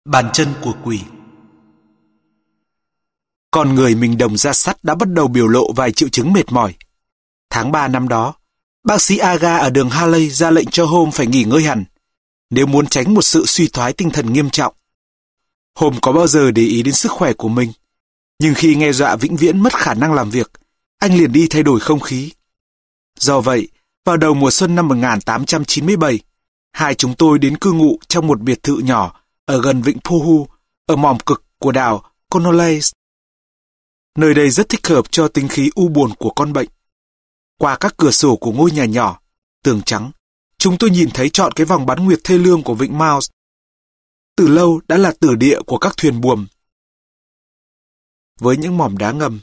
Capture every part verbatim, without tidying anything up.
Bàn chân của quỷ. Con người mình đồng da sắt đã bắt đầu biểu lộ vài triệu chứng mệt mỏi. Tháng ba năm đó, bác sĩ Aga ở đường Harley ra lệnh cho Holmes phải nghỉ ngơi hẳn, nếu muốn tránh một sự suy thoái tinh thần nghiêm trọng. Holmes có bao giờ để ý đến sức khỏe của mình, nhưng khi nghe dọa vĩnh viễn mất khả năng làm việc, anh liền đi thay đổi không khí. Do vậy, vào đầu mùa xuân năm một nghìn tám trăm chín mươi bảy, hai chúng tôi đến cư ngụ trong một biệt thự nhỏ ở gần vịnh Pohu, ở mỏm cực của đảo Cornwallis. Nơi đây rất thích hợp cho tính khí u buồn của con bệnh. Qua các cửa sổ của ngôi nhà nhỏ, tường trắng, chúng tôi nhìn thấy trọn cái vòng bán nguyệt thê lương của vịnh Mouse. Từ lâu đã là tử địa của các thuyền buồm, với những mỏm đá ngầm.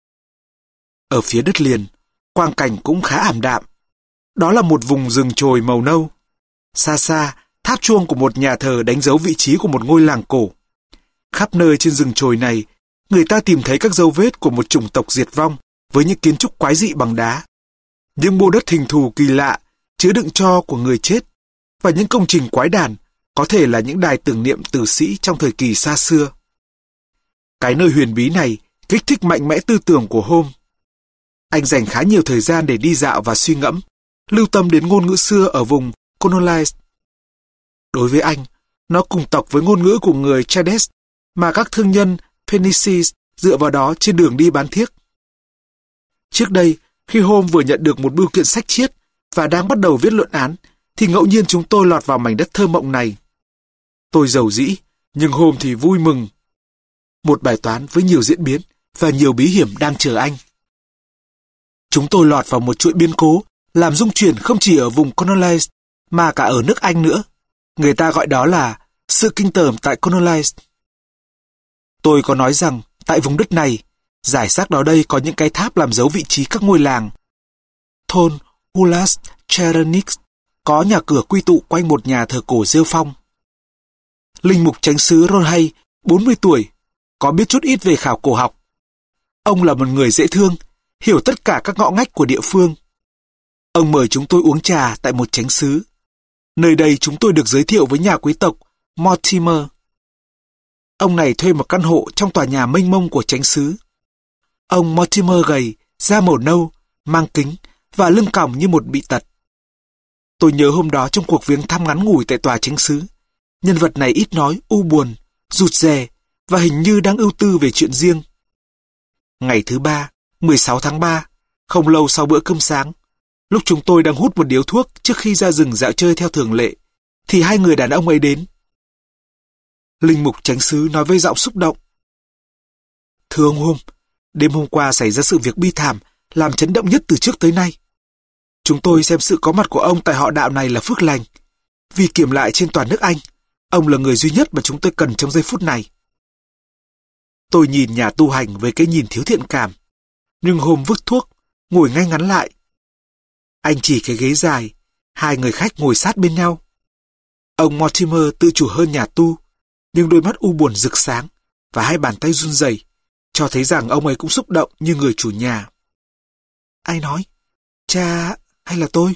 Ở phía đất liền, quang cảnh cũng khá ảm đạm. Đó là một vùng rừng chồi màu nâu. Xa xa, tháp chuông của một nhà thờ đánh dấu vị trí của một ngôi làng cổ. Khắp nơi trên rừng chồi này, người ta tìm thấy các dấu vết của một chủng tộc diệt vong với những kiến trúc quái dị bằng đá. Những mô đất hình thù kỳ lạ, chứa đựng tro của người chết, và những công trình quái đản, có thể là những đài tưởng niệm tử sĩ trong thời kỳ xa xưa. Cái nơi huyền bí này kích thích mạnh mẽ tư tưởng của Holmes. Anh dành khá nhiều thời gian để đi dạo và suy ngẫm, lưu tâm đến ngôn ngữ xưa ở vùng Cornwallis. Đối với anh, nó cùng tộc với ngôn ngữ của người Chades mà các thương nhân Phoenicians dựa vào đó trên đường đi bán thiếc. Trước đây, khi Holmes vừa nhận được một bưu kiện sách triết và đang bắt đầu viết luận án, thì ngẫu nhiên chúng tôi lọt vào mảnh đất thơ mộng này. Tôi giàu dĩ, nhưng Holmes thì vui mừng. Một bài toán với nhiều diễn biến và nhiều bí hiểm đang chờ anh. Chúng tôi lọt vào một chuỗi biến cố làm rung chuyển không chỉ ở vùng Cornwallis mà cả ở nước Anh nữa. Người ta gọi đó là sự kinh tởm tại Cornwallis. Tôi có nói rằng tại vùng đất này, giải rác đó đây có những cái tháp làm dấu vị trí các ngôi làng. Thôn Ulas Cherenix có nhà cửa quy tụ quanh một nhà thờ cổ rêu phong. Linh mục chánh xứ Ronhay, bốn mươi tuổi, có biết chút ít về khảo cổ học. Ông là một người dễ thương, hiểu tất cả các ngõ ngách của địa phương. Ông mời chúng tôi uống trà tại một chánh xứ. Nơi đây chúng tôi được giới thiệu với nhà quý tộc Mortimer. Ông này thuê một căn hộ trong tòa nhà mênh mông của chánh xứ. Ông Mortimer gầy, da màu nâu, mang kính và lưng còng như một bị tật. Tôi nhớ hôm đó trong cuộc viếng thăm ngắn ngủi tại tòa chánh xứ, nhân vật này ít nói, u buồn, rụt rè và hình như đang ưu tư về chuyện riêng. Ngày thứ ba, mười sáu tháng ba, không lâu sau bữa cơm sáng, lúc chúng tôi đang hút một điếu thuốc trước khi ra rừng dạo chơi theo thường lệ, thì hai người đàn ông ấy đến. Linh mục chánh xứ nói với giọng xúc động: "Thưa ông Holmes, đêm hôm qua xảy ra sự việc bi thảm, làm chấn động nhất từ trước tới nay. Chúng tôi xem sự có mặt của ông tại họ đạo này là phước lành. Vì kiểm lại trên toàn nước Anh, ông là người duy nhất mà chúng tôi cần trong giây phút này." Tôi nhìn nhà tu hành với cái nhìn thiếu thiện cảm, nhưng Holmes vứt thuốc, ngồi ngay ngắn lại. Anh chỉ cái ghế dài, hai người khách ngồi sát bên nhau. Ông Mortimer tự chủ hơn nhà tu, nhưng đôi mắt u buồn rực sáng và hai bàn tay run rẩy, cho thấy rằng ông ấy cũng xúc động như người chủ nhà. Ai nói? Cha hay là tôi?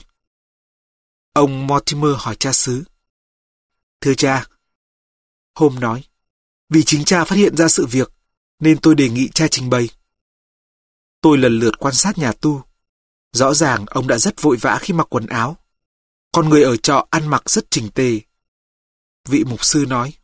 Ông Mortimer hỏi cha xứ. Thưa cha, Holmes nói, vì chính cha phát hiện ra sự việc, nên tôi đề nghị cha trình bày. Tôi lần lượt quan sát nhà tu. Rõ ràng ông đã rất vội vã khi mặc quần áo. Con người ở trọ ăn mặc rất chỉnh tề. Vị mục sư nói.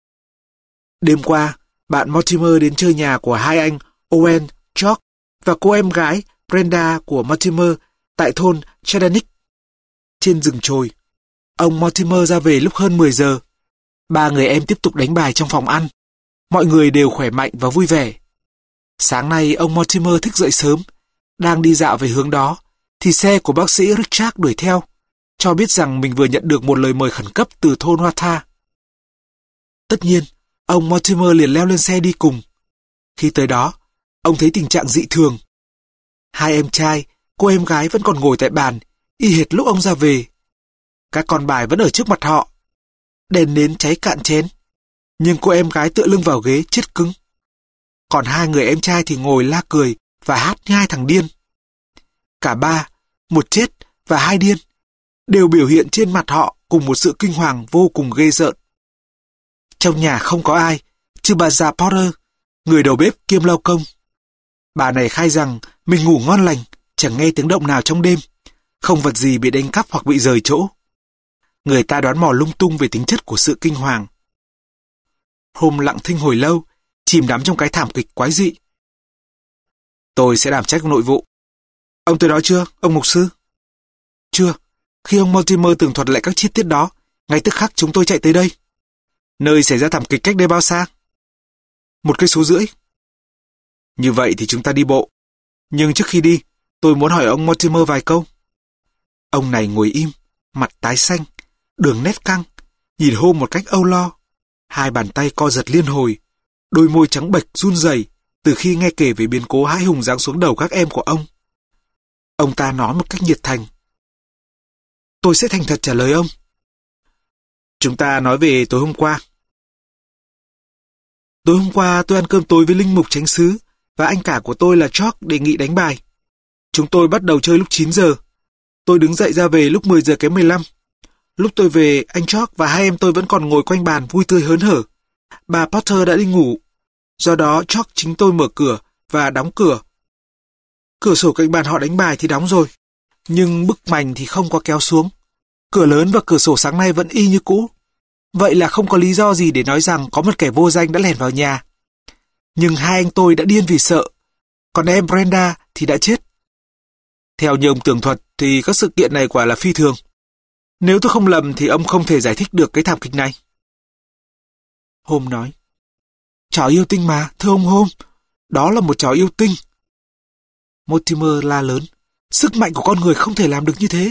Đêm qua, bạn Mortimer đến chơi nhà của hai anh Owen, George và cô em gái Brenda của Mortimer tại thôn Chadanick. Trên rừng chồi, ông Mortimer ra về lúc hơn mười giờ. Ba người em tiếp tục đánh bài trong phòng ăn. Mọi người đều khỏe mạnh và vui vẻ. Sáng nay ông Mortimer thức dậy sớm, đang đi dạo về hướng đó, thì xe của bác sĩ Richard đuổi theo, cho biết rằng mình vừa nhận được một lời mời khẩn cấp từ thôn Hoa Tha. Tất nhiên, ông Mortimer liền leo lên xe đi cùng. Khi tới đó, ông thấy tình trạng dị thường. Hai em trai, cô em gái vẫn còn ngồi tại bàn, y hệt lúc ông ra về. Các con bài vẫn ở trước mặt họ. Đèn nến cháy cạn chén, nhưng cô em gái tựa lưng vào ghế chết cứng. Còn hai người em trai thì ngồi la cười và hát như hai thằng điên. Cả ba, một chết và hai điên, đều biểu hiện trên mặt họ cùng một sự kinh hoàng vô cùng ghê rợn. Trong nhà không có ai, trừ bà già Porter, người đầu bếp kiêm lao công. Bà này khai rằng mình ngủ ngon lành, chẳng nghe tiếng động nào trong đêm, không vật gì bị đánh cắp hoặc bị rời chỗ. Người ta đoán mò lung tung về tính chất của sự kinh hoàng. Holmes lặng thinh hồi lâu, chìm đắm trong cái thảm kịch quái dị. Tôi sẽ đảm trách nội vụ. Ông tới đó chưa, ông mục sư? Chưa. Khi ông Mortimer tường thuật lại các chi tiết đó, ngay tức khắc chúng tôi chạy tới đây. Nơi xảy ra thảm kịch cách đây bao xa? Một cây số rưỡi. Như vậy thì chúng ta đi bộ. Nhưng trước khi đi, tôi muốn hỏi ông Mortimer vài câu. Ông này ngồi im, mặt tái xanh, đường nét căng, nhìn Holmes một cách âu lo. Hai bàn tay co giật liên hồi, đôi môi trắng bệch run rẩy từ khi nghe kể về biến cố hãi hùng giáng xuống đầu các em của ông. Ông ta nói một cách nhiệt thành. Tôi sẽ thành thật trả lời ông. Chúng ta nói về tối hôm qua. Tối hôm qua tôi ăn cơm tối với linh mục chánh xứ và anh cả của tôi là George đề nghị đánh bài. Chúng tôi bắt đầu chơi lúc chín giờ. Tôi đứng dậy ra về lúc mười giờ kém mười lăm. Lúc tôi về, anh George và hai em tôi vẫn còn ngồi quanh bàn vui tươi hớn hở. Bà Potter đã đi ngủ. Do đó George chính tôi mở cửa và đóng cửa. Cửa sổ cạnh bàn họ đánh bài thì đóng rồi, nhưng bức mành thì không có kéo xuống. Cửa lớn và cửa sổ sáng nay vẫn y như cũ. Vậy là không có lý do gì để nói rằng có một kẻ vô danh đã lẻn vào nhà. Nhưng hai anh tôi đã điên vì sợ, còn em Brenda thì đã chết. Theo như ông tường thuật thì các sự kiện này quả là phi thường. Nếu tôi không lầm thì ông không thể giải thích được cái thảm kịch này. Holmes nói, trò yêu tinh mà, thưa ông Holmes, đó là một trò yêu tinh. Mortimer la lớn, sức mạnh của con người không thể làm được như thế.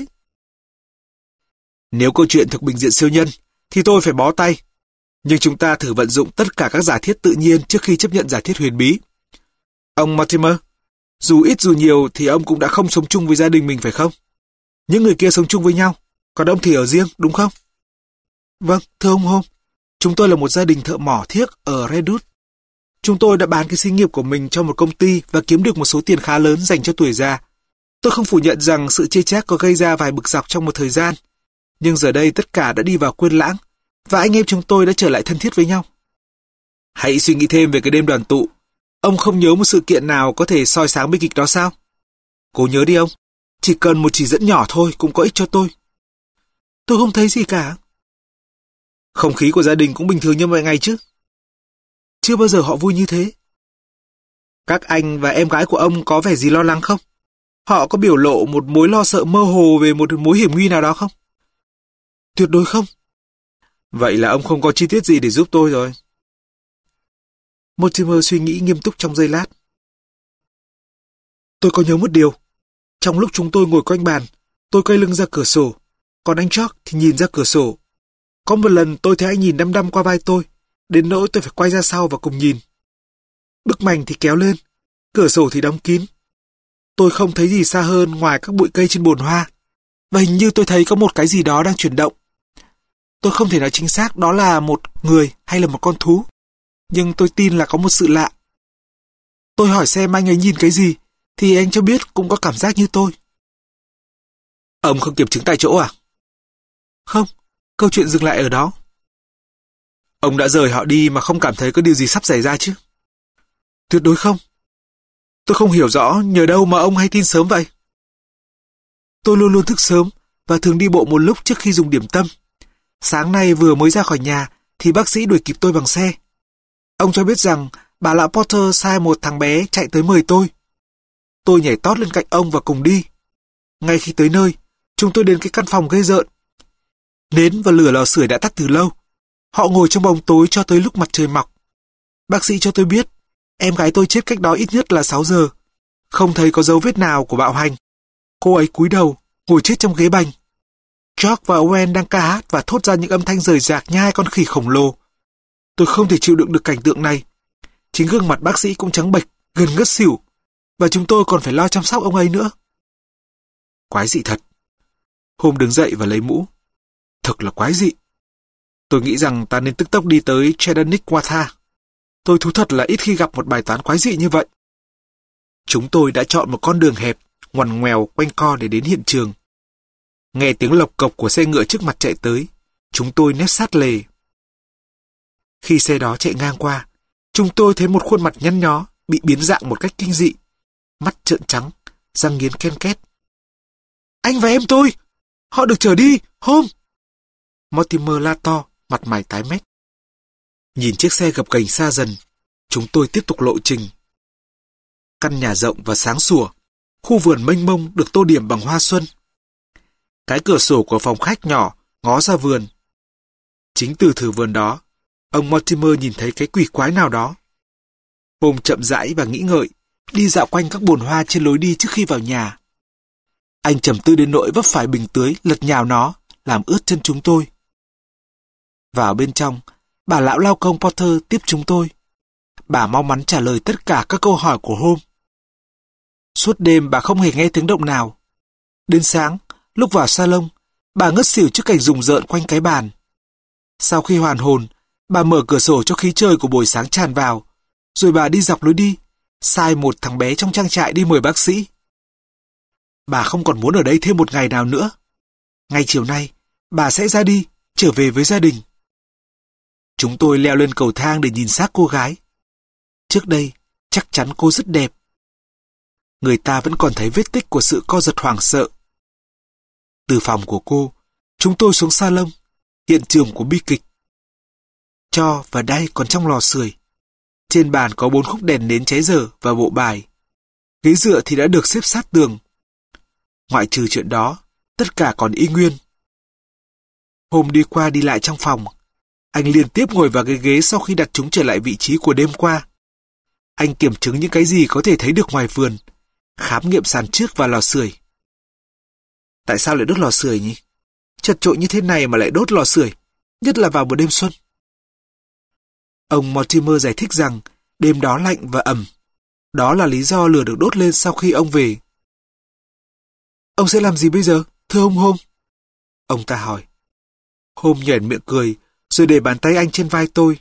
Nếu câu chuyện thực bình diện siêu nhân, thì tôi phải bó tay. Nhưng chúng ta thử vận dụng tất cả các giả thiết tự nhiên trước khi chấp nhận giả thiết huyền bí. Ông Mortimer, dù ít dù nhiều thì ông cũng đã không sống chung với gia đình mình phải không? Những người kia sống chung với nhau, còn ông thì ở riêng, đúng không? Vâng, thưa ông Holmes, chúng tôi là một gia đình thợ mỏ thiếc ở Redwood. Chúng tôi đã bán cái xí nghiệp của mình cho một công ty và kiếm được một số tiền khá lớn dành cho tuổi già. Tôi không phủ nhận rằng sự chia chác có gây ra vài bực dọc trong một thời gian, nhưng giờ đây tất cả đã đi vào quên lãng, và anh em chúng tôi đã trở lại thân thiết với nhau. Hãy suy nghĩ thêm về cái đêm đoàn tụ. Ông không nhớ một sự kiện nào có thể soi sáng bi kịch đó sao? Cố nhớ đi ông, chỉ cần một chỉ dẫn nhỏ thôi cũng có ích cho tôi. Tôi không thấy gì cả. Không khí của gia đình cũng bình thường như mọi ngày chứ? Chưa bao giờ họ vui như thế. Các anh và em gái của ông có vẻ gì lo lắng không? Họ có biểu lộ một mối lo sợ mơ hồ về một mối hiểm nguy nào đó không? Tuyệt đối không. Vậy là ông không có chi tiết gì để giúp tôi rồi. Mortimer suy nghĩ nghiêm túc trong giây lát. Tôi có nhớ một điều. Trong lúc chúng tôi ngồi quanh bàn, tôi quay lưng ra cửa sổ, còn anh George thì nhìn ra cửa sổ. Có một lần tôi thấy anh nhìn đăm đăm qua vai tôi, đến nỗi tôi phải quay ra sau và cùng nhìn. Bức mành thì kéo lên, cửa sổ thì đóng kín. Tôi không thấy gì xa hơn ngoài các bụi cây trên bồn hoa, và hình như tôi thấy có một cái gì đó đang chuyển động. Tôi không thể nói chính xác đó là một người hay là một con thú, nhưng tôi tin là có một sự lạ. Tôi hỏi xem anh ấy nhìn cái gì, thì anh cho biết cũng có cảm giác như tôi. Ông không kiểm chứng tại chỗ à? Không, câu chuyện dừng lại ở đó. Ông đã rời họ đi mà không cảm thấy có điều gì sắp xảy ra chứ? Tuyệt đối không. Tôi không hiểu rõ nhờ đâu mà ông hay tin sớm vậy. Tôi luôn luôn thức sớm và thường đi bộ một lúc trước khi dùng điểm tâm. Sáng nay vừa mới ra khỏi nhà thì bác sĩ đuổi kịp tôi bằng xe. Ông cho biết rằng bà lão Potter sai một thằng bé chạy tới mời tôi. Tôi nhảy tót lên cạnh ông và cùng đi. Ngay khi tới nơi, chúng tôi đến cái căn phòng ghê rợn. Nến và lửa lò sưởi đã tắt từ lâu. Họ ngồi trong bóng tối cho tới lúc mặt trời mọc. Bác sĩ cho tôi biết, em gái tôi chết cách đó ít nhất là sáu giờ. Không thấy có dấu vết nào của bạo hành. Cô ấy cúi đầu, ngồi chết trong ghế bành. George và Owen đang ca hát và thốt ra những âm thanh rời rạc như hai con khỉ khổng lồ. Tôi không thể chịu đựng được cảnh tượng này. Chính gương mặt bác sĩ cũng trắng bệch, gần ngất xỉu. Và chúng tôi còn phải lo chăm sóc ông ấy nữa. Quái dị thật. Holmes đứng dậy và lấy mũ. Thật là quái dị. Tôi nghĩ rằng ta nên tức tốc đi tới Cheddar-Nick-Watha. Tôi thú thật là ít khi gặp một bài toán quái dị như vậy. Chúng tôi đã chọn một con đường hẹp, ngoằn ngoèo quanh co để đến hiện trường. Nghe tiếng lộc cộc của xe ngựa trước mặt chạy tới, chúng tôi nép sát lề. Khi xe đó chạy ngang qua, chúng tôi thấy một khuôn mặt nhăn nhó bị biến dạng một cách kinh dị. Mắt trợn trắng, răng nghiến ken két. Anh và em tôi! Họ được chở đi, Holmes! Mortimer la to, mặt mày tái mét. Nhìn chiếc xe gập ghềnh xa dần, chúng tôi tiếp tục lộ trình. Căn nhà rộng và sáng sủa, khu vườn mênh mông được tô điểm bằng hoa xuân. Cái cửa sổ của phòng khách nhỏ ngó ra vườn. Chính từ thử vườn đó, ông Mortimer nhìn thấy cái quỷ quái nào đó. Holmes chậm rãi và nghĩ ngợi, đi dạo quanh các bồn hoa trên lối đi trước khi vào nhà. Anh trầm tư đến nỗi vấp phải bình tưới lật nhào nó, làm ướt chân chúng tôi. Vào bên trong, bà lão lao công Porter tiếp chúng tôi. Bà mau mắn trả lời tất cả các câu hỏi của Holmes. Suốt đêm bà không hề nghe tiếng động nào. Đến sáng, lúc vào salon, bà ngất xỉu trước cảnh rùng rợn quanh cái bàn. Sau khi hoàn hồn, bà mở cửa sổ cho khí trời của buổi sáng tràn vào, rồi bà đi dọc lối đi, sai một thằng bé trong trang trại đi mời bác sĩ. Bà không còn muốn ở đây thêm một ngày nào nữa. Ngay chiều nay, bà sẽ ra đi, trở về với gia đình. Chúng tôi leo lên cầu thang để nhìn xác cô gái. Trước đây, chắc chắn cô rất đẹp. Người ta vẫn còn thấy vết tích của sự co giật hoảng sợ. Từ phòng của cô, chúng tôi xuống salon, hiện trường của bi kịch. Cho và đay còn trong lò sưởi. Trên bàn có bốn khúc đèn nến cháy dở và bộ bài. Ghế dựa thì đã được xếp sát tường. Ngoại trừ chuyện đó, tất cả còn y nguyên. Hôm đi qua đi lại trong phòng, anh liên tiếp ngồi vào cái ghế sau khi đặt chúng trở lại vị trí của đêm qua. Anh kiểm chứng những cái gì có thể thấy được ngoài vườn, khám nghiệm sàn trước và lò sưởi. Tại sao lại đốt lò sưởi nhỉ? Chật chội như thế này mà lại đốt lò sưởi, nhất là vào một đêm xuân. Ông Mortimer giải thích rằng đêm đó lạnh và ẩm. Đó là lý do lửa được đốt lên sau khi ông về. Ông sẽ làm gì bây giờ, thưa ông Holmes? Ông ta hỏi. Holmes nhoẻn miệng cười, rồi để bàn tay anh trên vai tôi.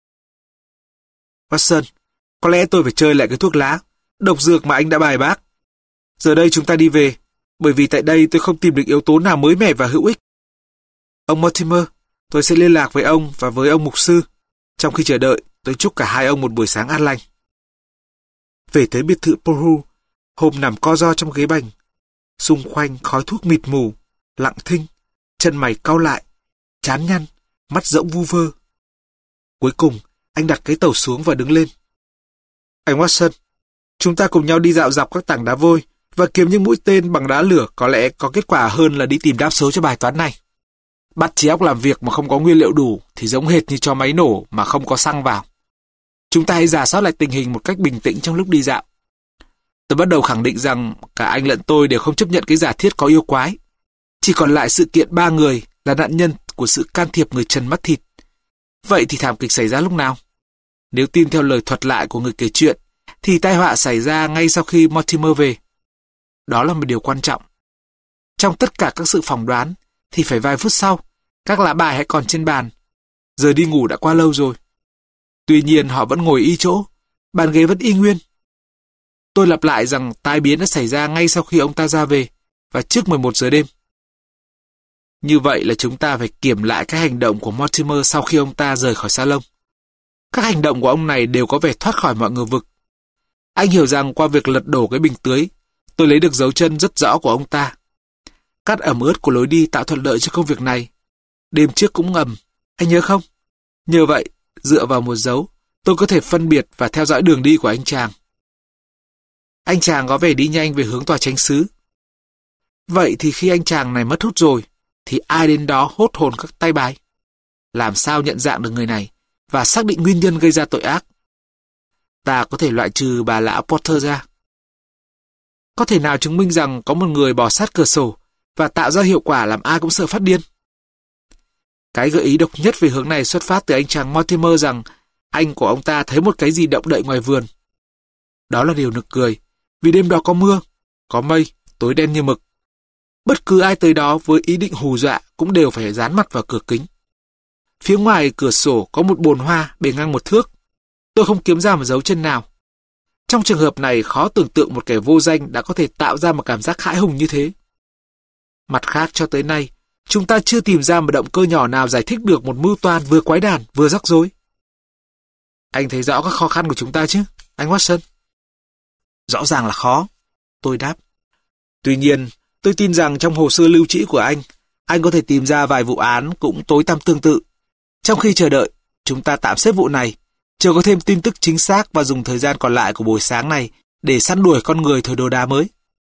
Watson, có lẽ tôi phải chơi lại cái thuốc lá, độc dược mà anh đã bài bác. Giờ đây chúng ta đi về, bởi vì tại đây tôi không tìm được yếu tố nào mới mẻ và hữu ích. Ông Mortimer, tôi sẽ liên lạc với ông và với ông mục sư. Trong khi chờ đợi, tôi chúc cả hai ông một buổi sáng an lành. Về tới biệt thự Pohu, Holmes nằm co ro trong ghế bành. Xung quanh khói thuốc mịt mù, lặng thinh, chân mày cau lại, chán nhăn, mắt rỗng vu vơ. Cuối cùng, anh đặt cái tàu xuống và đứng lên. Anh Watson, chúng ta cùng nhau đi dạo dọc các tảng đá vôi và kiếm những mũi tên bằng đá lửa có lẽ có kết quả hơn là đi tìm đáp số cho bài toán này. Bắt trí óc làm việc mà không có nguyên liệu đủ thì giống hệt như cho máy nổ mà không có xăng vào. Chúng ta hãy rà soát lại tình hình một cách bình tĩnh trong lúc đi dạo. Tôi bắt đầu khẳng định rằng cả anh lẫn tôi đều không chấp nhận cái giả thiết có yêu quái. Chỉ còn lại sự kiện ba người là nạn nhân của sự can thiệp người trần mắt thịt. Vậy thì thảm kịch xảy ra lúc nào? Nếu tin theo lời thuật lại của người kể chuyện, thì tai họa xảy ra ngay sau khi Mortimer về. Đó là một điều quan trọng. Trong tất cả các sự phỏng đoán, thì phải vài phút sau, các lá bài hãy còn trên bàn. Giờ đi ngủ đã qua lâu rồi. Tuy nhiên họ vẫn ngồi y chỗ, bàn ghế vẫn y nguyên. Tôi lặp lại rằng tai biến đã xảy ra ngay sau khi ông ta ra về, và trước mười một giờ đêm. Như vậy là chúng ta phải kiểm lại các hành động của Mortimer sau khi ông ta rời khỏi salon. Các hành động của ông này đều có vẻ thoát khỏi mọi ngờ vực. Anh hiểu rằng qua việc lật đổ cái bình tưới, tôi lấy được dấu chân rất rõ của ông ta. Cát ẩm ướt của lối đi tạo thuận lợi cho công việc này. Đêm trước cũng ẩm, anh nhớ không? Nhờ vậy, dựa vào một dấu, tôi có thể phân biệt và theo dõi đường đi của anh chàng. Anh chàng có vẻ đi nhanh về hướng tòa chánh xứ. Vậy thì khi anh chàng này mất hút rồi, thì ai đến đó hốt hồn các tay bài? Làm sao nhận dạng được người này và xác định nguyên nhân gây ra tội ác? Ta có thể loại trừ bà lão Porter ra. Có thể nào chứng minh rằng có một người bò sát cửa sổ và tạo ra hiệu quả làm ai cũng sợ phát điên? Cái gợi ý độc nhất về hướng này xuất phát từ anh chàng Mortimer rằng anh của ông ta thấy một cái gì động đậy ngoài vườn. Đó là điều nực cười, vì đêm đó có mưa, có mây, tối đen như mực. Bất cứ ai tới đó với ý định hù dọa cũng đều phải dán mặt vào cửa kính. Phía ngoài cửa sổ có một bồn hoa bề ngang một thước. Tôi không kiếm ra một dấu chân nào. Trong trường hợp này khó tưởng tượng một kẻ vô danh đã có thể tạo ra một cảm giác hãi hùng như thế. Mặt khác cho tới nay, chúng ta chưa tìm ra một động cơ nhỏ nào giải thích được một mưu toan vừa quái đản vừa rắc rối. Anh thấy rõ các khó khăn của chúng ta chứ, anh Watson? Rõ ràng là khó, tôi đáp. Tuy nhiên, tôi tin rằng trong hồ sơ lưu trữ của anh, anh có thể tìm ra vài vụ án cũng tối tăm tương tự. Trong khi chờ đợi, chúng ta tạm xếp vụ này, chờ có thêm tin tức chính xác và dùng thời gian còn lại của buổi sáng này để săn đuổi con người thời đồ đá mới.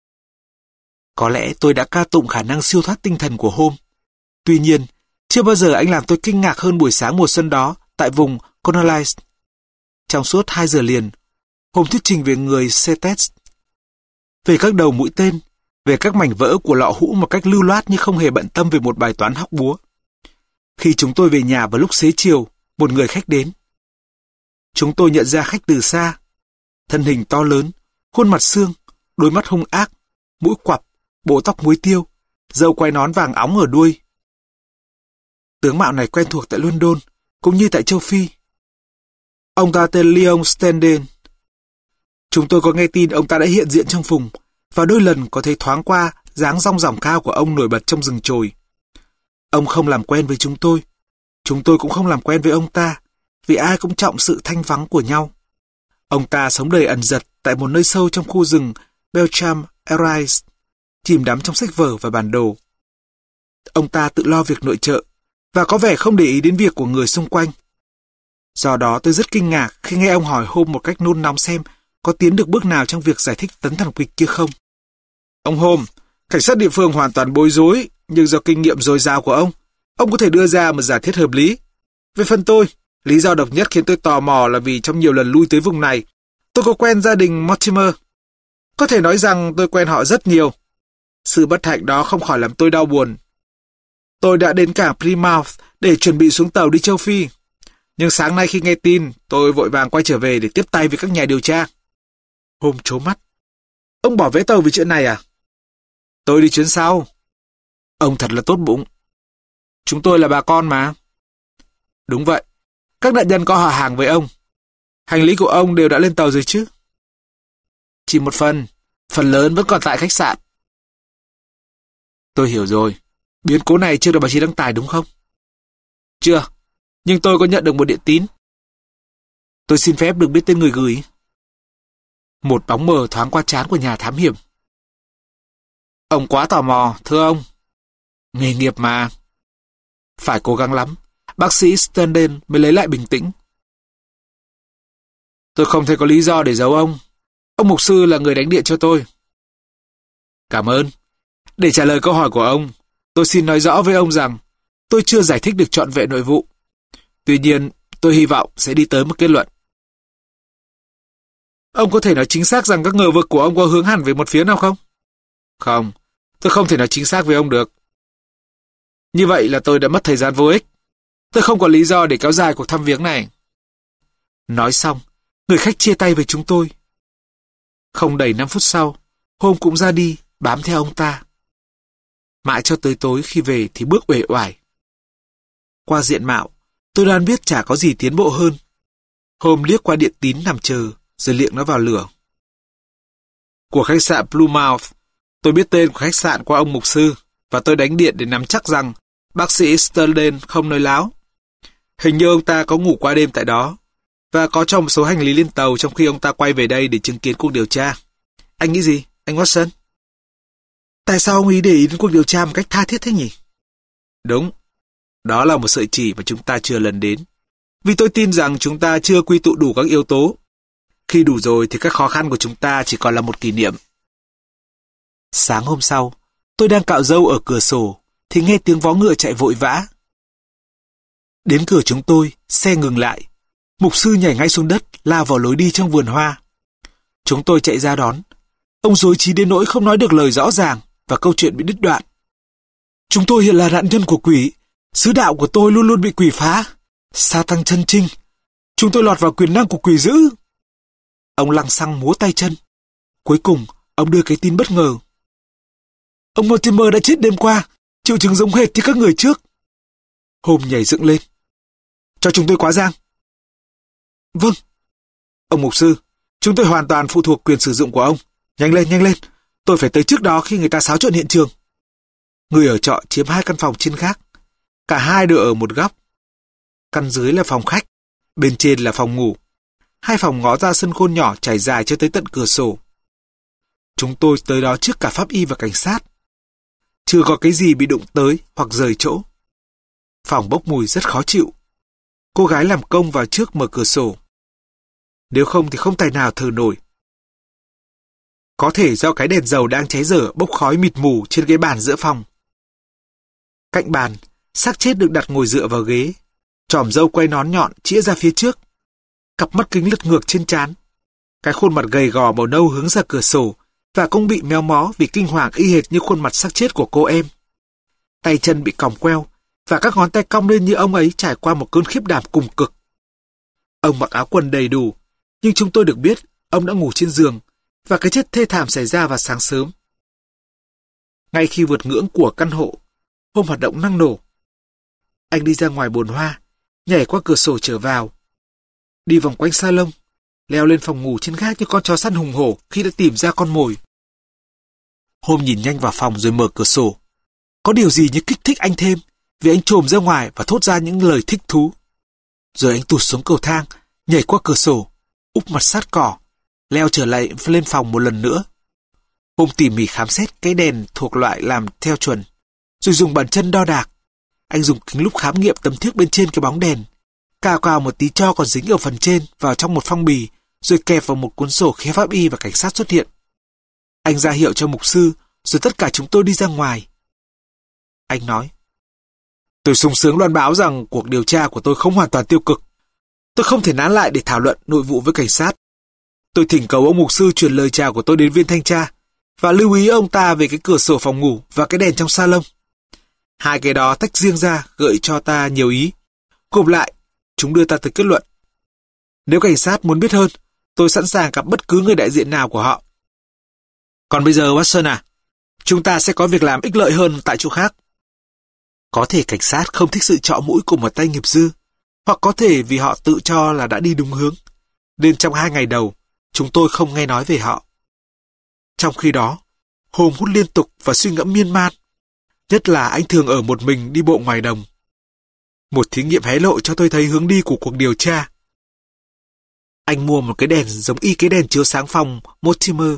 Có lẽ tôi đã ca tụng khả năng siêu thoát tinh thần của Holmes. Tuy nhiên, chưa bao giờ anh làm tôi kinh ngạc hơn buổi sáng mùa xuân đó tại vùng Cornwallis. Trong suốt hai giờ liền, Holmes thuyết trình về người Cetes, về các đầu mũi tên, về các mảnh vỡ của lọ hũ một cách lưu loát như không hề bận tâm về một bài toán hóc búa. Khi chúng tôi về nhà vào lúc xế chiều, một người khách đến. Chúng tôi nhận ra khách từ xa. Thân hình to lớn, khuôn mặt xương, đôi mắt hung ác, mũi quặp, bộ tóc muối tiêu, râu quai nón vàng óng ở đuôi. Tướng mạo này quen thuộc tại London, cũng như tại châu Phi. Ông ta tên Leon Standen. Chúng tôi có nghe tin ông ta đã hiện diện trong vùng, và đôi lần có thấy thoáng qua dáng rong ròng cao của ông nổi bật trong rừng chồi. Ông không làm quen với chúng tôi. Chúng tôi cũng không làm quen với ông ta, vì ai cũng trọng sự thanh vắng của nhau. Ông ta sống đầy ẩn dật tại một nơi sâu trong khu rừng Belcham Arise, chìm đắm trong sách vở và bản đồ. Ông ta tự lo việc nội trợ, và có vẻ không để ý đến việc của người xung quanh. Do đó tôi rất kinh ngạc khi nghe ông hỏi Holmes một cách nôn nóng xem có tiến được bước nào trong việc giải thích tấn thần kịch kia không. Ông Holmes, cảnh sát địa phương hoàn toàn bối rối, nhưng do kinh nghiệm dồi dào của ông, ông có thể đưa ra một giả thiết hợp lý. Về phần tôi, lý do độc nhất khiến tôi tò mò là vì trong nhiều lần lui tới vùng này, tôi có quen gia đình Mortimer. Có thể nói rằng tôi quen họ rất nhiều. Sự bất hạnh đó không khỏi làm tôi đau buồn. Tôi đã đến cảng Plymouth để chuẩn bị xuống tàu đi châu Phi. Nhưng sáng nay khi nghe tin, tôi vội vàng quay trở về để tiếp tay với các nhà điều tra. Holmes trố mắt. Ông bỏ vé tàu vì chuyện này à? Tôi đi chuyến sau. Ông thật là tốt bụng. Chúng tôi là bà con mà. Đúng vậy. Các nạn nhân có họ hàng với ông. Hành lý của ông đều đã lên tàu rồi chứ? Chỉ một phần. Phần lớn vẫn còn tại khách sạn. Tôi hiểu rồi. Biến cố này chưa được báo chí đăng tải đúng không? Chưa. Nhưng tôi có nhận được một điện tín. Tôi xin phép được biết tên người gửi. Một bóng mờ thoáng qua trán của nhà thám hiểm. Ông quá tò mò, thưa ông. Nghề nghiệp mà. Phải cố gắng lắm. Bác sĩ Standen mới lấy lại bình tĩnh. Tôi không thấy có lý do để giấu ông. Ông mục sư là người đánh điện cho tôi. Cảm ơn. Để trả lời câu hỏi của ông, tôi xin nói rõ với ông rằng tôi chưa giải thích được trọn vẹn nội vụ. Tuy nhiên, tôi hy vọng sẽ đi tới một kết luận. Ông có thể nói chính xác rằng các ngờ vực của ông có hướng hẳn về một phía nào không? Không, tôi không thể nói chính xác với ông được. Như vậy là tôi đã mất thời gian vô ích. Tôi không có lý do để kéo dài cuộc thăm viếng này. Nói xong, người khách chia tay với chúng tôi. Không đầy năm phút sau, Holmes cũng ra đi, bám theo ông ta. Mãi cho tới tối khi về thì bước uể oải. Qua diện mạo, tôi đoán biết chả có gì tiến bộ hơn. Holmes liếc qua điện tín nằm chờ, rồi liệng nó vào lửa. Của khách sạn Plymouth, tôi biết tên của khách sạn qua ông mục sư, và tôi đánh điện để nắm chắc rằng bác sĩ Sterling không nói láo. Hình như ông ta có ngủ qua đêm tại đó, và có cho một số hành lý lên tàu trong khi ông ta quay về đây để chứng kiến cuộc điều tra. Anh nghĩ gì, anh Watson? Tại sao ông ấy để ý đến cuộc điều tra một cách tha thiết thế nhỉ? Đúng, đó là một sợi chỉ mà chúng ta chưa lần đến. Vì tôi tin rằng chúng ta chưa quy tụ đủ các yếu tố. Khi đủ rồi thì các khó khăn của chúng ta chỉ còn là một kỷ niệm. Sáng hôm sau, tôi đang cạo râu ở cửa sổ, thì nghe tiếng vó ngựa chạy vội vã. Đến cửa chúng tôi, xe ngừng lại. Mục sư nhảy ngay xuống đất, lao vào lối đi trong vườn hoa. Chúng tôi chạy ra đón. Ông rối trí đến nỗi không nói được lời rõ ràng, và câu chuyện bị đứt đoạn. Chúng tôi hiện là nạn nhân của quỷ. Sứ đạo của tôi luôn luôn bị quỷ phá. Sa-tan chân trinh. Chúng tôi lọt vào quyền năng của quỷ dữ. Ông lăng xăng múa tay chân. Cuối cùng, ông đưa cái tin bất ngờ. Ông Mortimer đã chết đêm qua, triệu chứng giống hệt như các người trước. Holmes nhảy dựng lên. Cho chúng tôi quá giang. Vâng. Ông mục sư, chúng tôi hoàn toàn phụ thuộc quyền sử dụng của ông. Nhanh lên, nhanh lên. Tôi phải tới trước đó khi người ta xáo trộn hiện trường. Người ở trọ chiếm hai căn phòng trên gác. Cả hai đều ở một góc. Căn dưới là phòng khách, bên trên là phòng ngủ, hai phòng ngó ra sân khôn nhỏ trải dài cho tới tận cửa sổ. Chúng tôi tới đó trước cả pháp y và cảnh sát. Chưa có cái gì bị đụng tới hoặc rời chỗ. Phòng bốc mùi rất khó chịu. Cô gái làm công vào trước mở cửa sổ. Nếu không thì không tài nào thở nổi. Có thể do cái đèn dầu đang cháy dở bốc khói mịt mù trên cái bàn giữa phòng. Cạnh bàn, xác chết được đặt ngồi dựa vào ghế. Chòm râu quay nón nhọn chĩa ra phía trước. Cặp mắt kính lật ngược trên trán. Cái khuôn mặt gầy gò màu nâu hướng ra cửa sổ và cũng bị méo mó vì kinh hoàng y hệt như khuôn mặt xác chết của cô em. Tay chân bị còng queo và các ngón tay cong lên như ông ấy trải qua một cơn khiếp đảm cùng cực. Ông mặc áo quần đầy đủ, nhưng chúng tôi được biết ông đã ngủ trên giường và cái chết thê thảm xảy ra vào sáng sớm. Ngay khi vượt ngưỡng của căn hộ, hôm hoạt động năng nổ, anh đi ra ngoài bồn hoa, nhảy qua cửa sổ trở vào, đi vòng quanh salon, leo lên phòng ngủ trên gác như con chó săn hùng hổ khi đã tìm ra con mồi. Hôm nhìn nhanh vào phòng rồi mở cửa sổ. Có điều gì như kích thích anh thêm, vì anh trồm ra ngoài và thốt ra những lời thích thú. Rồi anh tụt xuống cầu thang, nhảy qua cửa sổ, úp mặt sát cỏ, leo trở lại lên phòng một lần nữa. Hôm tỉ mỉ khám xét cái đèn thuộc loại làm theo chuẩn, rồi dùng bàn chân đo đạc. Anh dùng kính lúp khám nghiệm tấm thước bên trên cái bóng đèn, cào cào một tí tro còn dính ở phần trên vào trong một phong bì, rồi kẹp vào một cuốn sổ khi pháp y và cảnh sát xuất hiện. Anh ra hiệu cho mục sư, rồi tất cả chúng tôi đi ra ngoài. Anh nói, tôi sung sướng loan báo rằng cuộc điều tra của tôi không hoàn toàn tiêu cực. Tôi không thể nán lại để thảo luận nội vụ với cảnh sát. Tôi thỉnh cầu ông mục sư truyền lời chào của tôi đến viên thanh tra và lưu ý ông ta về cái cửa sổ phòng ngủ và cái đèn trong salon. Hai cái đó tách riêng ra gợi cho ta nhiều ý. Gộp lại, chúng đưa ta tới kết luận. Nếu cảnh sát muốn biết hơn, tôi sẵn sàng gặp bất cứ người đại diện nào của họ. Còn bây giờ, Watson à, chúng ta sẽ có việc làm ích lợi hơn tại chỗ khác. Có thể cảnh sát không thích sự trọ mũi của một tay nghiệp dư, hoặc có thể vì họ tự cho là đã đi đúng hướng, nên trong hai ngày đầu, chúng tôi không nghe nói về họ. Trong khi đó, Holmes hút liên tục và suy ngẫm miên man, nhất là anh thường ở một mình đi bộ ngoài đồng. Một thí nghiệm hé lộ cho tôi thấy hướng đi của cuộc điều tra. Anh mua một cái đèn giống y cái đèn chiếu sáng phòng Mortimer.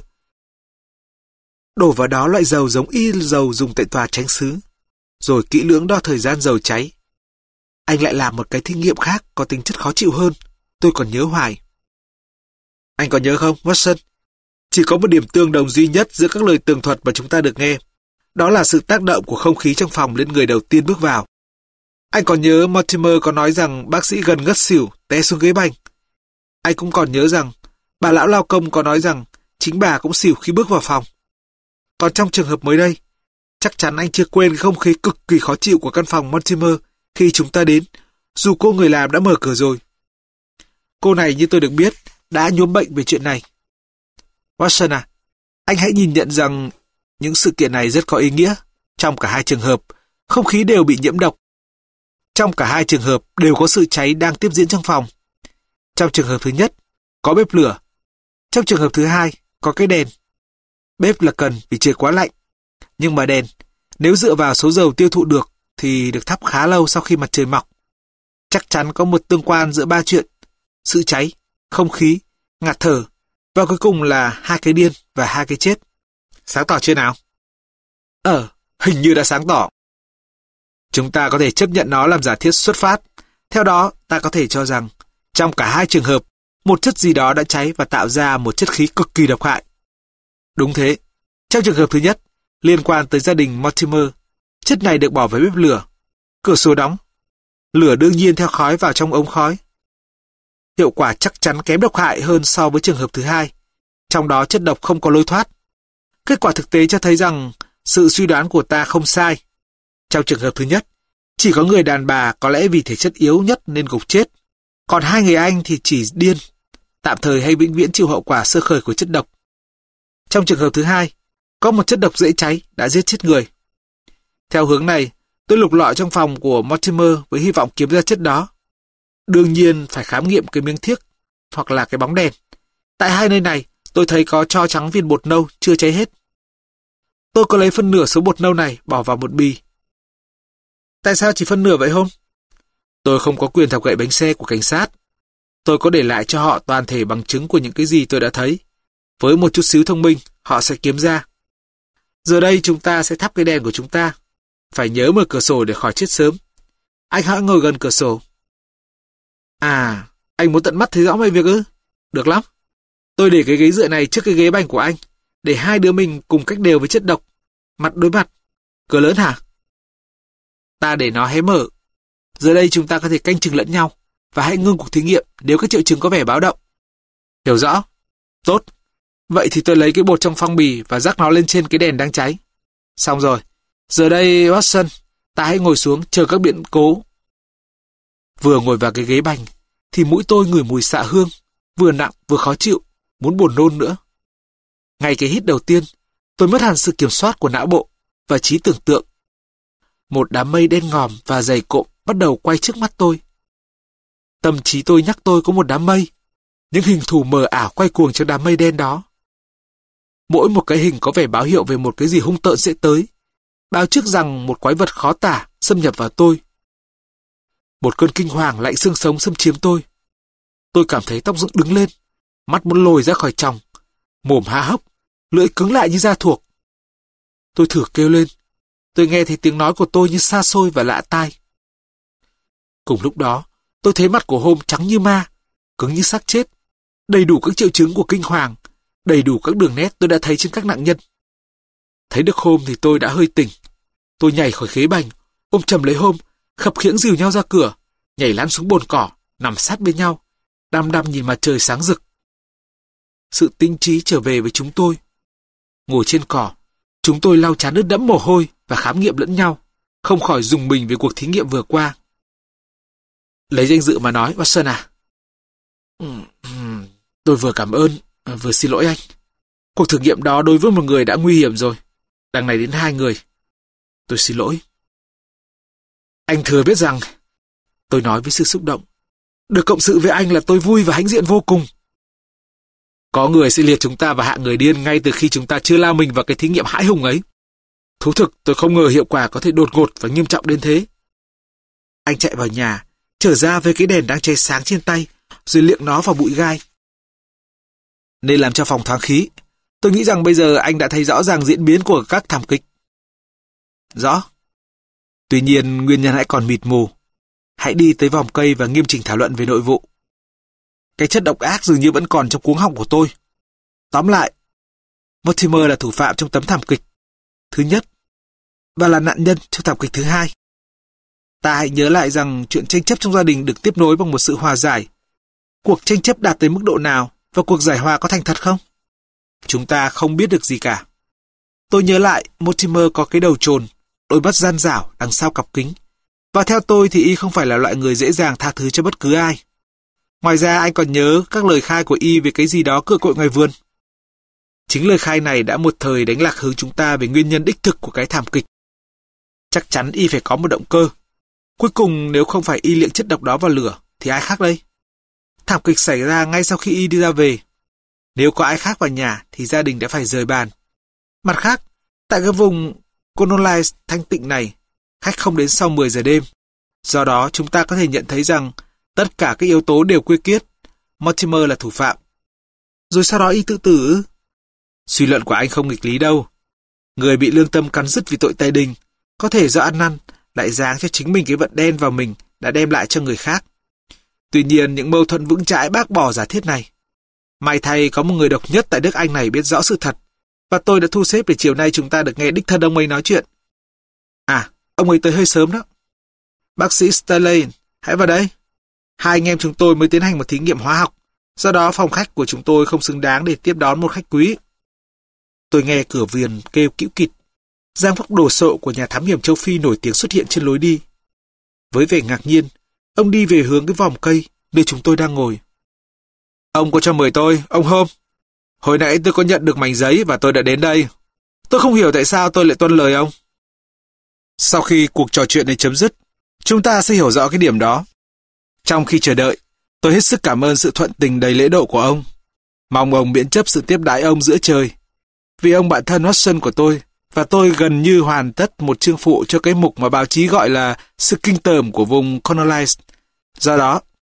Đổ vào đó loại dầu giống y dầu dùng tại tòa chánh xứ, rồi kỹ lưỡng đo thời gian dầu cháy. Anh lại làm một cái thí nghiệm khác có tính chất khó chịu hơn, tôi còn nhớ hoài. Anh còn nhớ không, Watson? Chỉ có một điểm tương đồng duy nhất giữa các lời tường thuật mà chúng ta được nghe. Đó là sự tác động của không khí trong phòng lên người đầu tiên bước vào. Anh còn nhớ Mortimer có nói rằng bác sĩ gần ngất xỉu, té xuống ghế bành. Anh cũng còn nhớ rằng bà lão lao công có nói rằng chính bà cũng xỉu khi bước vào phòng. Còn trong trường hợp mới đây, chắc chắn anh chưa quên cái không khí cực kỳ khó chịu của căn phòng Mortimer khi chúng ta đến, dù cô người làm đã mở cửa rồi. Cô này như tôi được biết, đã nhuốm bệnh về chuyện này. Watson à, anh hãy nhìn nhận rằng những sự kiện này rất có ý nghĩa. Trong cả hai trường hợp, không khí đều bị nhiễm độc. Trong cả hai trường hợp đều có sự cháy đang tiếp diễn trong phòng. Trong trường hợp thứ nhất, có bếp lửa. Trong trường hợp thứ hai, có cái đèn. Bếp là cần vì trời quá lạnh. Nhưng mà đèn, nếu dựa vào số dầu tiêu thụ được, thì được thắp khá lâu sau khi mặt trời mọc. Chắc chắn có một tương quan giữa ba chuyện: sự cháy, không khí, ngạt thở, và cuối cùng là hai cái điên và hai cái chết. Sáng tỏ chưa nào? Ờ, hình như đã sáng tỏ. Chúng ta có thể chấp nhận nó làm giả thiết xuất phát. Theo đó, ta có thể cho rằng, trong cả hai trường hợp, một chất gì đó đã cháy và tạo ra một chất khí cực kỳ độc hại. Đúng thế. Trong trường hợp thứ nhất, liên quan tới gia đình Mortimer, chất này được bỏ vào bếp lửa. Cửa sổ đóng. Lửa đương nhiên theo khói vào trong ống khói. Hiệu quả chắc chắn kém độc hại hơn so với trường hợp thứ hai. Trong đó chất độc không có lối thoát. Kết quả thực tế cho thấy rằng sự suy đoán của ta không sai. Trong trường hợp thứ nhất, chỉ có người đàn bà có lẽ vì thể chất yếu nhất nên gục chết. Còn hai người anh thì chỉ điên, tạm thời hay vĩnh viễn chịu hậu quả sơ khởi của chất độc. Trong trường hợp thứ hai, có một chất độc dễ cháy đã giết chết người. Theo hướng này, tôi lục lọi trong phòng của Mortimer với hy vọng kiếm ra chất đó. Đương nhiên phải khám nghiệm cái miếng thiếc hoặc là cái bóng đèn. Tại hai nơi này, tôi thấy có tro trắng viên bột nâu chưa cháy hết. Tôi có lấy phân nửa số bột nâu này bỏ vào một bì. Tại sao chỉ phân nửa vậy không? Tôi không có quyền thọc gậy bánh xe của cảnh sát. Tôi có để lại cho họ toàn thể bằng chứng của những cái gì tôi đã thấy. Với một chút xíu thông minh, họ sẽ kiếm ra. Giờ đây chúng ta sẽ thắp cái đèn của chúng ta. Phải nhớ mở cửa sổ để khỏi chết sớm. Anh hãy ngồi gần cửa sổ. À, anh muốn tận mắt thấy rõ mọi việc ư? Được lắm. Tôi để cái ghế dựa này trước cái ghế bành của anh, để hai đứa mình cùng cách đều với chất độc. Mặt đối mặt. Cửa lớn hả? Ta để nó hé mở. Giờ đây chúng ta có thể canh chừng lẫn nhau, và hãy ngưng cuộc thí nghiệm nếu các triệu chứng có vẻ báo động. Hiểu rõ? Tốt. Vậy thì tôi lấy cái bột trong phong bì và rắc nó lên trên cái đèn đang cháy. Xong rồi. Giờ đây, Watson, ta hãy ngồi xuống chờ các biến cố. Vừa ngồi vào cái ghế bành, thì mũi tôi ngửi mùi xạ hương, vừa nặng vừa khó chịu, muốn buồn nôn nữa. Ngay cái hít đầu tiên, tôi mất hẳn sự kiểm soát của não bộ và trí tưởng tượng. Một đám mây đen ngòm và dày cộm bắt đầu quay trước mắt tôi. Tâm trí tôi nhắc tôi có một đám mây, những hình thù mờ ảo quay cuồng trong đám mây đen đó. Mỗi một cái hình có vẻ báo hiệu về một cái gì hung tợn sẽ tới, báo trước rằng một quái vật khó tả xâm nhập vào tôi. Một cơn kinh hoàng lạnh xương sống xâm chiếm tôi. Tôi cảm thấy tóc dựng đứng lên, mắt muốn lồi ra khỏi tròng, mồm há hốc, lưỡi cứng lại như da thuộc. Tôi thử kêu lên, tôi nghe thấy tiếng nói của tôi như xa xôi và lạ tai. Cùng lúc đó, tôi thấy mặt của Hôm trắng như ma, cứng như xác chết, đầy đủ các triệu chứng của kinh hoàng, đầy đủ các đường nét tôi đã thấy trên các nạn nhân. Thấy được Hôm thì tôi đã hơi tỉnh. Tôi nhảy khỏi ghế bành, ôm chầm lấy Hôm, khập khiễng dìu nhau ra cửa, nhảy lăn xuống bồn cỏ, nằm sát bên nhau, đăm đăm nhìn mặt trời sáng rực. Sự tinh trí trở về với chúng tôi. Ngồi trên cỏ, chúng tôi lau trán ướt đẫm mồ hôi và khám nghiệm lẫn nhau, không khỏi rùng mình về cuộc thí nghiệm vừa qua. Lấy danh dự mà nói, Watson à. Tôi vừa cảm ơn, vừa xin lỗi anh. Cuộc thử nghiệm đó đối với một người đã nguy hiểm rồi. Đằng này đến hai người. Tôi xin lỗi. Anh thừa biết rằng, tôi nói với sự xúc động, được cộng sự với anh là tôi vui và hãnh diện vô cùng. Có người sẽ liệt chúng ta vào hạng người điên ngay từ khi chúng ta chưa lao mình vào cái thí nghiệm hãi hùng ấy. Thú thực, tôi không ngờ hiệu quả có thể đột ngột và nghiêm trọng đến thế. Anh chạy vào nhà, trở ra với cái đèn đang cháy sáng trên tay, rồi liệng nó vào bụi gai. Nên làm cho phòng thoáng khí, tôi nghĩ rằng bây giờ anh đã thấy rõ ràng diễn biến của các thảm kịch. Rõ. Tuy nhiên, nguyên nhân hãy còn mịt mù. Hãy đi tới vòng cây và nghiêm chỉnh thảo luận về nội vụ. Cái chất độc ác dường như vẫn còn trong cuống họng của tôi. Tóm lại, Mortimer là thủ phạm trong tấm thảm kịch thứ nhất và là nạn nhân trong thảm kịch thứ hai. Ta hãy nhớ lại rằng chuyện tranh chấp trong gia đình được tiếp nối bằng một sự hòa giải. Cuộc tranh chấp đạt tới mức độ nào và cuộc giải hòa có thành thật không? Chúng ta không biết được gì cả. Tôi nhớ lại Mortimer có cái đầu trồn, đôi mắt gian dảo đằng sau cặp kính. Và theo tôi thì y không phải là loại người dễ dàng tha thứ cho bất cứ ai. Ngoài ra anh còn nhớ các lời khai của y về cái gì đó cựa cội ngoài vườn. Chính lời khai này đã một thời đánh lạc hướng chúng ta về nguyên nhân đích thực của cái thảm kịch. Chắc chắn y phải có một động cơ. Cuối cùng nếu không phải y liệng chất độc đó vào lửa thì ai khác đây? Thảm kịch xảy ra ngay sau khi y đi ra về. Nếu có ai khác vào nhà thì gia đình đã phải rời bàn. Mặt khác, tại cái vùng Cornwallis thanh tịnh này, khách không đến sau mười giờ đêm. Do đó chúng ta có thể nhận thấy rằng tất cả các yếu tố đều quy kết. Mortimer là thủ phạm. Rồi sau đó y tự tử. Suy luận của anh không nghịch lý đâu. Người bị lương tâm cắn rứt vì tội tày đình, có thể do ăn năn, lại giáng cho chính mình cái vận đen vào mình đã đem lại cho người khác. Tuy nhiên những mâu thuẫn vững chãi bác bỏ giả thiết này. May thay có một người độc nhất tại nước Anh này biết rõ sự thật, và tôi đã thu xếp để chiều nay chúng ta được nghe đích thân ông ấy nói chuyện. À, ông ấy tới hơi sớm đó. Bác sĩ Sterling, hãy vào đây. Hai anh em chúng tôi mới tiến hành một thí nghiệm hóa học, do đó phòng khách của chúng tôi không xứng đáng để tiếp đón một khách quý. Tôi nghe cửa viền kêu kĩu kịt. Giang vóc đồ sộ của nhà thám hiểm châu Phi nổi tiếng xuất hiện trên lối đi. Với vẻ ngạc nhiên, ông đi về hướng cái vòm cây nơi chúng tôi đang ngồi. Ông có cho mời tôi, ông Holmes. Hồi nãy tôi có nhận được mảnh giấy và tôi đã đến đây. Tôi không hiểu tại sao tôi lại tuân lời ông. Sau khi cuộc trò chuyện này chấm dứt, chúng ta sẽ hiểu rõ cái điểm đó. Trong khi chờ đợi, tôi hết sức cảm ơn sự thuận tình đầy lễ độ của ông. Mong ông miễn chấp sự tiếp đãi ông giữa trời. Vì ông bạn thân Watson của tôi, và tôi gần như hoàn tất một chương phụ cho cái mục mà báo chí gọi là sự kinh tởm của vùng Cornwallis. Do đó,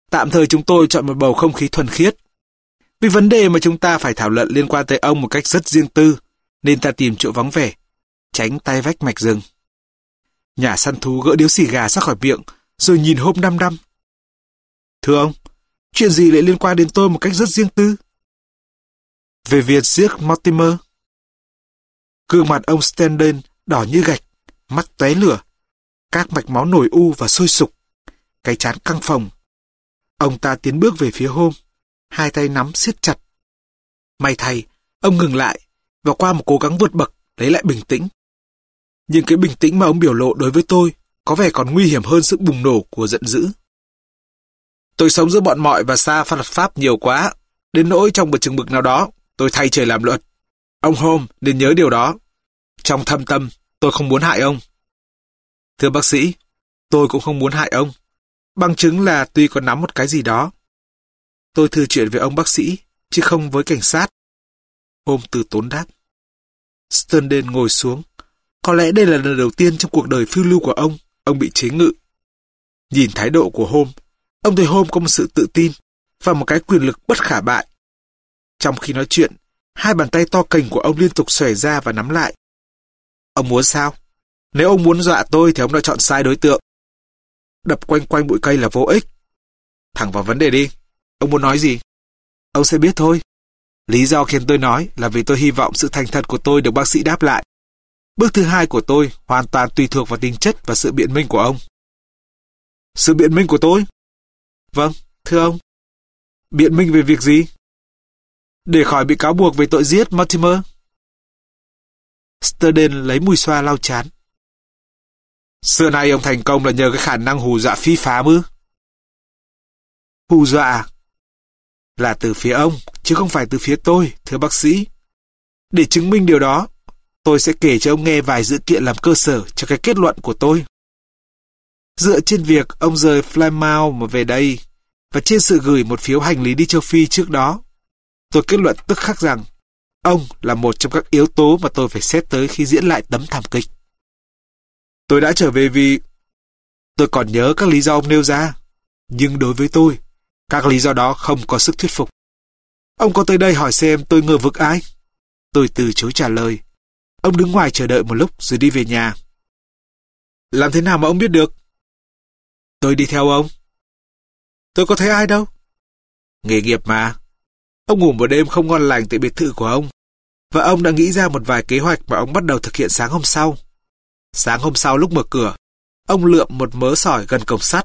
Tạm thời chúng tôi chọn một bầu không khí thuần khiết. Vì vấn đề mà chúng ta phải thảo luận liên quan tới ông một cách rất riêng tư, nên ta tìm chỗ vắng vẻ, tránh tay vách mạch rừng. Nhà săn thú gỡ điếu xì gà ra khỏi miệng, rồi nhìn Hôm đăm đăm. Thưa ông, chuyện gì lại liên quan đến tôi một cách rất riêng tư? Về việc giết Mortimer. Gương mặt ông Standen đỏ như gạch, mắt tóe lửa, các mạch máu nổi u và sôi sục, cái trán căng phồng. Ông ta tiến bước về phía Hôm, hai tay nắm siết chặt. May thay, ông ngừng lại và qua một cố gắng vượt bậc lấy lại bình tĩnh. Nhưng cái bình tĩnh mà ông biểu lộ đối với tôi có vẻ còn nguy hiểm hơn sự bùng nổ của giận dữ. Tôi sống giữa bọn mọi và xa luật pháp nhiều quá, đến nỗi trong một chừng mực nào đó tôi thay trời làm luật. Ông Holmes nên nhớ điều đó. Trong thâm tâm, tôi không muốn hại ông. Thưa bác sĩ, tôi cũng không muốn hại ông. Bằng chứng là tuy có nắm một cái gì đó. Tôi thưa chuyện với ông bác sĩ, chứ không với cảnh sát. Holmes từ tốn đáp. Standen ngồi xuống. Có lẽ đây là lần đầu tiên trong cuộc đời phiêu lưu của ông, ông bị chế ngự. Nhìn thái độ của Holmes, ông thấy Holmes có một sự tự tin và một cái quyền lực bất khả bại. Trong khi nói chuyện, hai bàn tay to cành của ông liên tục xòe ra và nắm lại. Ông muốn sao? Nếu ông muốn dọa tôi thì ông đã chọn sai đối tượng. Đập quanh quanh bụi cây là vô ích. Thẳng vào vấn đề đi. Ông muốn nói gì? Ông sẽ biết thôi. Lý do khiến tôi nói là vì tôi hy vọng sự thành thật của tôi được bác sĩ đáp lại. Bước thứ hai của tôi hoàn toàn tùy thuộc vào tính chất và sự biện minh của ông. Sự biện minh của tôi? Vâng, thưa ông. Biện minh về việc gì? Để khỏi bị cáo buộc về tội giết Mortimer. Standen lấy mùi xoa lau chán. Xưa nay ông thành công là nhờ cái khả năng hù dọa phi phàm ư? Hù dọa là từ phía ông, chứ không phải từ phía tôi, thưa bác sĩ. Để chứng minh điều đó, tôi sẽ kể cho ông nghe vài dữ kiện làm cơ sở cho cái kết luận của tôi. Dựa trên việc ông rời Plymouth mà về đây, và trên sự gửi một phiếu hành lý đi châu Phi trước đó, tôi kết luận tức khắc rằng ông là một trong các yếu tố mà tôi phải xét tới khi diễn lại tấm thảm kịch. Tôi đã trở về vì tôi còn nhớ các lý do ông nêu ra, nhưng đối với tôi, các lý do đó không có sức thuyết phục. Ông có tới đây hỏi xem tôi ngờ vực ai? Tôi từ chối trả lời. Ông đứng ngoài chờ đợi một lúc rồi đi về nhà. Làm thế nào mà ông biết được? Tôi đi theo ông. Tôi có thấy ai đâu. Nghề nghiệp mà. Ông ngủ một đêm không ngon lành tại biệt thự của ông, và ông đã nghĩ ra một vài kế hoạch mà ông bắt đầu thực hiện sáng hôm sau. Sáng hôm sau lúc mở cửa, ông lượm một mớ sỏi gần cổng sắt.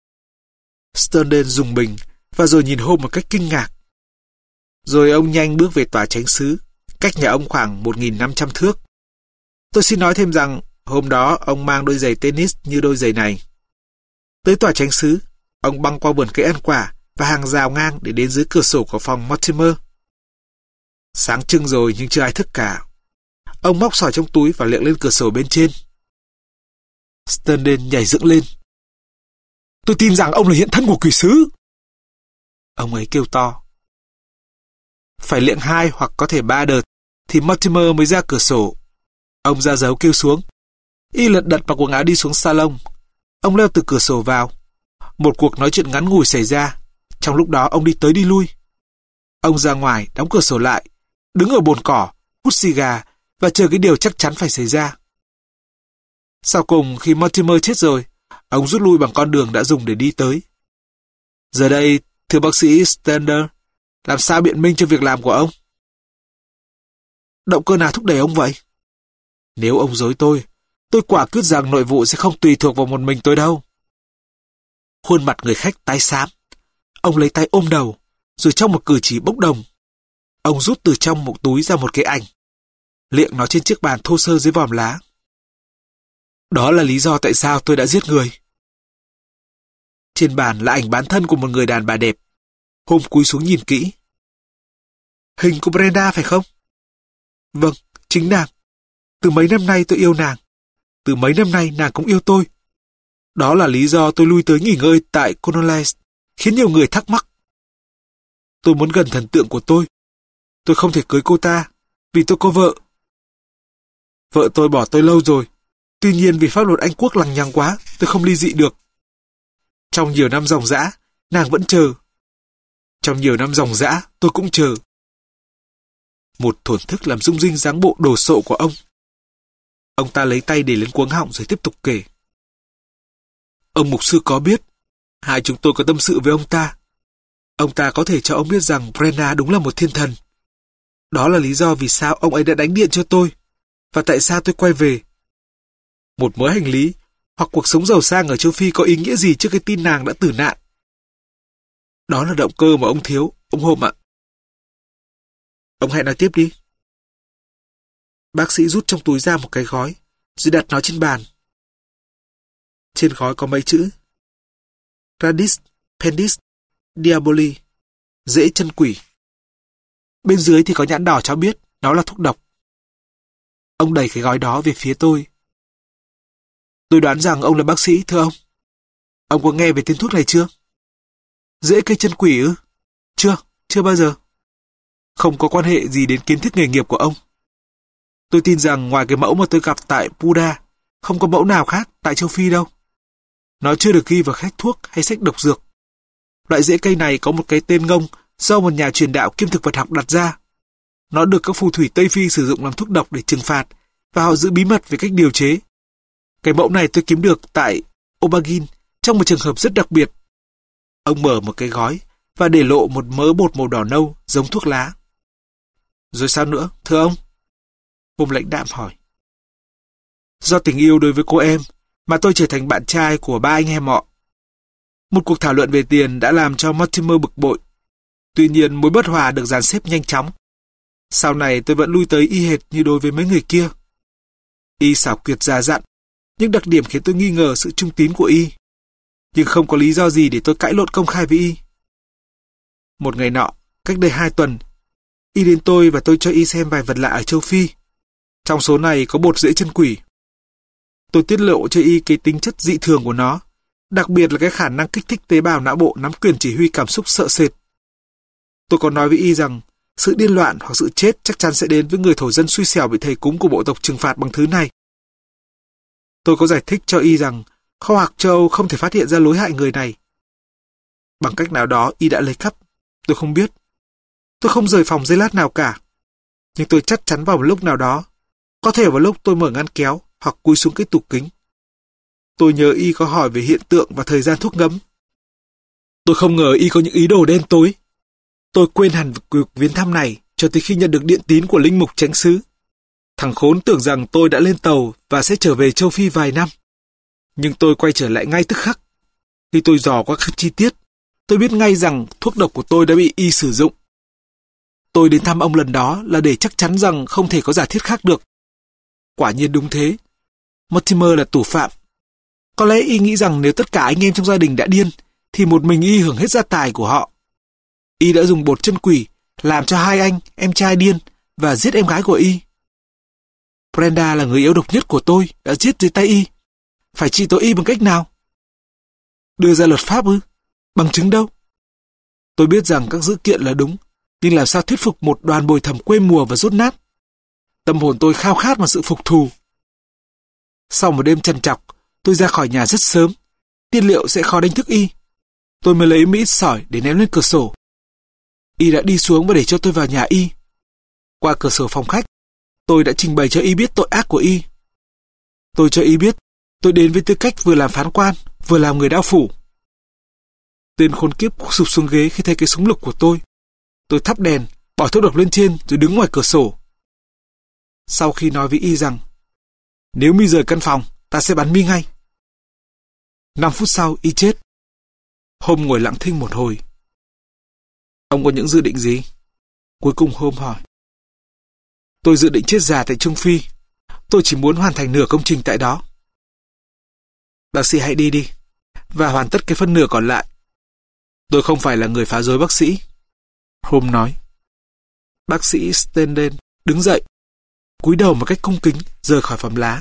Standen rùng mình và rồi nhìn Holmes một cách kinh ngạc. Rồi ông nhanh bước về tòa chánh xứ, cách nhà ông khoảng một nghìn năm trăm thước. Tôi xin nói thêm rằng hôm đó ông mang đôi giày tennis như đôi giày này. Tới tòa chánh xứ, ông băng qua vườn cây ăn quả và hàng rào ngang để đến dưới cửa sổ của phòng Mortimer. Sáng trưng rồi nhưng chưa ai thức cả. Ông móc sỏi trong túi và liệng lên cửa sổ bên trên. Standen nhảy dựng lên. Tôi tin rằng ông là hiện thân của quỷ sứ. Ông ấy kêu to. Phải liệng hai hoặc có thể ba đợt thì Mortimer mới ra cửa sổ. Ông ra dấu kêu xuống. Y lật đật mặc quần áo đi xuống salon. Ông leo từ cửa sổ vào. Một cuộc nói chuyện ngắn ngủi xảy ra. Trong lúc đó ông đi tới đi lui. Ông ra ngoài đóng cửa sổ lại, đứng ở bồn cỏ, hút xì gà và chờ cái điều chắc chắn phải xảy ra. Sau cùng khi Mortimer chết rồi, ông rút lui bằng con đường đã dùng để đi tới. Giờ đây, thưa bác sĩ Standen, làm sao biện minh cho việc làm của ông? Động cơ nào thúc đẩy ông vậy? Nếu ông dối tôi, tôi quả quyết rằng nội vụ sẽ không tùy thuộc vào một mình tôi đâu. Khuôn mặt người khách tái xám. Ông lấy tay ôm đầu, rồi trong một cử chỉ bốc đồng, ông rút từ trong một túi ra một cái ảnh, liệng nó trên chiếc bàn thô sơ dưới vòm lá. Đó là lý do tại sao tôi đã giết người. Trên bàn là ảnh bán thân của một người đàn bà đẹp. Holmes cúi xuống nhìn kỹ. Hình của Brenda phải không? Vâng, chính nàng. Từ mấy năm nay tôi yêu nàng. Từ mấy năm nay nàng cũng yêu tôi. Đó là lý do tôi lui tới nghỉ ngơi tại Cornwallis, khiến nhiều người thắc mắc. Tôi muốn gần thần tượng của tôi. Tôi không thể cưới cô ta, vì tôi có vợ. Vợ tôi bỏ tôi lâu rồi. Tuy nhiên vì pháp luật Anh Quốc lằng nhằng quá, tôi không ly dị được. Trong nhiều năm ròng rã, nàng vẫn chờ. Trong nhiều năm ròng rã, tôi cũng chờ. Một thổn thức làm rung rinh dáng bộ đồ sộ của ông. Ông ta lấy tay để lên cuống họng rồi tiếp tục kể. Ông mục sư có biết, hai chúng tôi có tâm sự với ông ta. Ông ta có thể cho ông biết rằng Brenna đúng là một thiên thần. Đó là lý do vì sao ông ấy đã đánh điện cho tôi, và tại sao tôi quay về. Một mớ hành lý, hoặc cuộc sống giàu sang ở châu Phi có ý nghĩa gì trước cái tin nàng đã tử nạn. Đó là động cơ mà ông thiếu, ông Hôm ạ. Ông hãy nói tiếp đi. Bác sĩ rút trong túi ra một cái gói, rồi đặt nó trên bàn. Trên gói có mấy chữ: Radix Pendis Diaboli, rễ chân quỷ. Bên dưới thì có nhãn đỏ cho biết nó là thuốc độc. Ông đẩy cái gói đó về phía tôi. Tôi đoán rằng ông là bác sĩ, thưa ông. Ông có nghe về tên thuốc này chưa? Rễ cây chân quỷ ư? Chưa, chưa bao giờ. Không có quan hệ gì đến kiến thức nghề nghiệp của ông. Tôi tin rằng ngoài cái mẫu mà tôi gặp tại Buda, không có mẫu nào khác tại châu Phi đâu. Nó chưa được ghi vào sách thuốc hay sách độc dược. Loại rễ cây này có một cái tên ngông do một nhà truyền đạo kiêm thực vật học đặt ra. Nó được các phù thủy Tây Phi sử dụng làm thuốc độc để trừng phạt, và họ giữ bí mật về cách điều chế. Cái mẫu này tôi kiếm được tại Obagin trong một trường hợp rất đặc biệt. Ông mở một cái gói và để lộ một mớ bột màu đỏ nâu giống thuốc lá. Rồi sao nữa, thưa ông? Hôm lãnh đạm hỏi. Do tình yêu đối với cô em mà tôi trở thành bạn trai của ba anh em họ. Một cuộc thảo luận về tiền đã làm cho Mortimer bực bội. Tuy nhiên mối bất hòa được dàn xếp nhanh chóng. Sau này tôi vẫn lui tới y hệt như đối với mấy người kia. Y xảo quyệt già dặn, nhưng đặc điểm khiến tôi nghi ngờ sự trung tín của y. Nhưng không có lý do gì để tôi cãi lộn công khai với y. Một ngày nọ, cách đây hai tuần, y đến tôi và tôi cho y xem vài vật lạ ở châu Phi. Trong số này có bột rễ chân quỷ. Tôi tiết lộ cho y cái tính chất dị thường của nó, đặc biệt là cái khả năng kích thích tế bào não bộ nắm quyền chỉ huy cảm xúc sợ sệt. Tôi còn nói với y rằng sự điên loạn hoặc sự chết chắc chắn sẽ đến với người thổ dân xui xẻo bị thầy cúng của bộ tộc trừng phạt bằng thứ này. Tôi có giải thích cho y rằng khoa học châu Âu không thể phát hiện ra lối hại người này. Bằng cách nào đó y đã lấy cắp, tôi không biết. Tôi không rời phòng giây lát nào cả. Nhưng tôi chắc chắn vào một lúc nào đó, có thể vào lúc tôi mở ngăn kéo hoặc cúi xuống cái tủ kính. Tôi nhớ y có hỏi về hiện tượng và thời gian thuốc ngấm. Tôi không ngờ y có những ý đồ đen tối. Tôi quên hẳn cuộc viếng thăm này cho tới khi nhận được điện tín của linh mục chánh xứ. Thằng khốn tưởng rằng tôi đã lên tàu và sẽ trở về châu Phi vài năm. Nhưng tôi quay trở lại ngay tức khắc. Khi tôi dò qua các chi tiết, tôi biết ngay rằng thuốc độc của tôi đã bị y sử dụng. Tôi đến thăm ông lần đó là để chắc chắn rằng không thể có giả thiết khác được. Quả nhiên đúng thế. Mortimer là thủ phạm. Có lẽ y nghĩ rằng nếu tất cả anh em trong gia đình đã điên, thì một mình y hưởng hết gia tài của họ. Y đã dùng bột chân quỷ làm cho hai anh, em trai điên và giết em gái của y. Brenda là người yếu độc nhất của tôi đã giết dưới tay y. Phải trị tội y bằng cách nào? Đưa ra luật pháp ư? Bằng chứng đâu? Tôi biết rằng các dữ kiện là đúng, nhưng làm sao thuyết phục một đoàn bồi thẩm quê mùa và rốt nát? Tâm hồn tôi khao khát một sự phục thù. Sau một đêm trằn trọc, tôi ra khỏi nhà rất sớm. Tiên liệu sẽ khó đánh thức y. Tôi mới lấy một ít sỏi để ném lên cửa sổ. Y đã đi xuống và để cho tôi vào nhà y. Qua cửa sổ phòng khách, tôi đã trình bày cho y biết tội ác của y. Tôi cho y biết tôi đến với tư cách vừa làm phán quan, vừa làm người đao phủ. Tên khốn kiếp sụp xuống ghế khi thấy cái súng lục của tôi. Tôi thắp đèn, bỏ thuốc độc lên trên rồi đứng ngoài cửa sổ. Sau khi nói với y rằng nếu mi rời căn phòng, ta sẽ bắn mi ngay. Năm phút sau, y chết. Hôm ngồi lặng thinh một hồi. Ông có những dự định gì? Cuối cùng Hôm hỏi. Tôi dự định chết già tại Trung Phi. Tôi chỉ muốn hoàn thành nửa công trình tại đó. Bác sĩ hãy đi đi, và hoàn tất cái phân nửa còn lại. Tôi không phải là người phá rối bác sĩ. Hôm nói. Bác sĩ Stenden đứng dậy, cúi đầu một cách cung kính, rời khỏi phòng lá.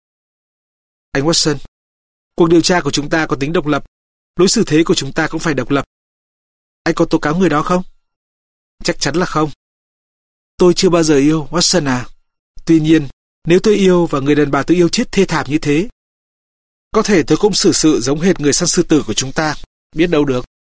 Anh Watson, cuộc điều tra của chúng ta có tính độc lập. Lối xử thế của chúng ta cũng phải độc lập. Anh có tố cáo người đó không? Chắc chắn là không. Tôi chưa bao giờ yêu, Watson à. Tuy nhiên, nếu tôi yêu và người đàn bà tôi yêu chết thê thảm như thế, có thể tôi cũng xử sự giống hệt người săn sư tử của chúng ta. Biết đâu được.